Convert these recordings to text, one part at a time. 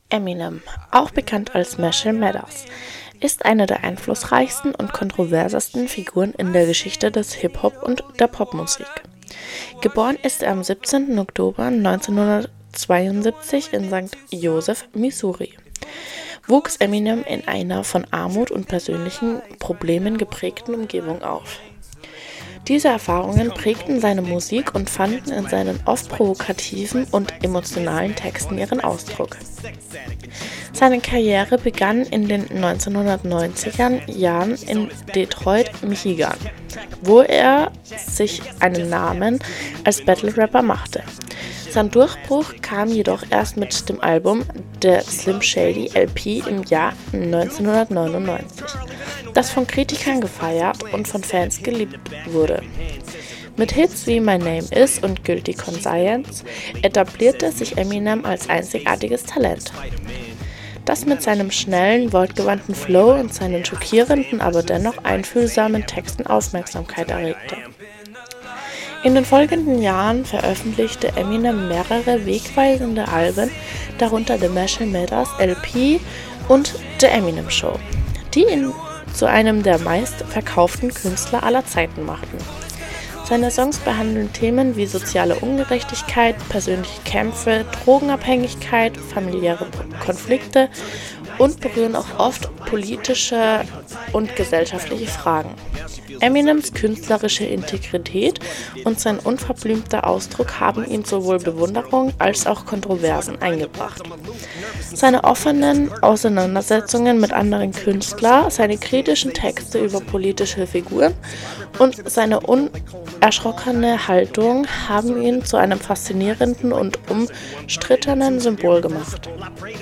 Eminem, auch bekannt als Marshall Mathers, ist eine der einflussreichsten und kontroversesten Figuren in der Geschichte des Hip-Hop und der Popmusik. Geboren ist er am 17. Oktober 1972 in St. Joseph, Missouri. Wuchs Eminem in einer von Armut und persönlichen Problemen geprägten Umgebung auf. Diese Erfahrungen prägten seine Musik und fanden in seinen oft provokativen und emotionalen Texten ihren Ausdruck. Seine Karriere begann in den 1990er Jahren in Detroit, Michigan, wo er sich einen Namen als Battle-Rapper machte. Sein Durchbruch kam jedoch erst mit dem Album The Slim Shady LP im Jahr 1999, das von Kritikern gefeiert und von Fans geliebt wurde. Mit Hits wie My Name Is und Guilty Conscience etablierte sich Eminem als einzigartiges Talent, das mit seinem schnellen, wortgewandten Flow und seinen schockierenden, aber dennoch einfühlsamen Texten Aufmerksamkeit erregte. In den folgenden Jahren veröffentlichte Eminem mehrere wegweisende Alben, darunter The Marshall Mathers LP und The Eminem Show, die ihn zu einem der meistverkauften Künstler aller Zeiten machten. Seine Songs behandeln Themen wie soziale Ungerechtigkeit, persönliche Kämpfe, Drogenabhängigkeit, familiäre Konflikte und berühren auch oft politische und gesellschaftliche Fragen. Eminems künstlerische Integrität und sein unverblümter Ausdruck haben ihm sowohl Bewunderung als auch Kontroversen eingebracht. Seine offenen Auseinandersetzungen mit anderen Künstlern, seine kritischen Texte über politische Figuren und seine unerschrockene Haltung haben ihn zu einem faszinierenden und umstrittenen Symbol gemacht.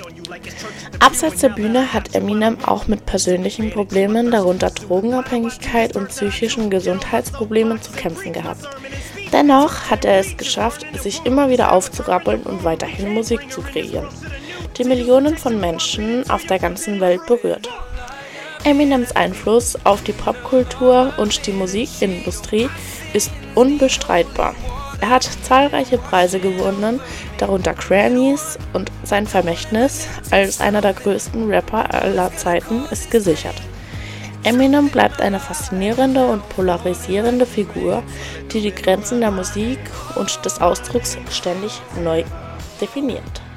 Abseits der Bühne hat Eminem auch mit persönlichen Problemen, darunter Drogenabhängigkeit und psychischen Gesundheitsproblemen zu kämpfen gehabt. Dennoch hat er es geschafft, sich immer wieder aufzurappeln und weiterhin Musik zu kreieren, die Millionen von Menschen auf der ganzen Welt berührt. Eminems Einfluss auf die Popkultur und die Musikindustrie ist unbestreitbar. Er hat zahlreiche Preise gewonnen, darunter Grammys, und sein Vermächtnis als einer der größten Rapper aller Zeiten ist gesichert. Eminem bleibt eine faszinierende und polarisierende Figur, die die Grenzen der Musik und des Ausdrucks ständig neu definiert.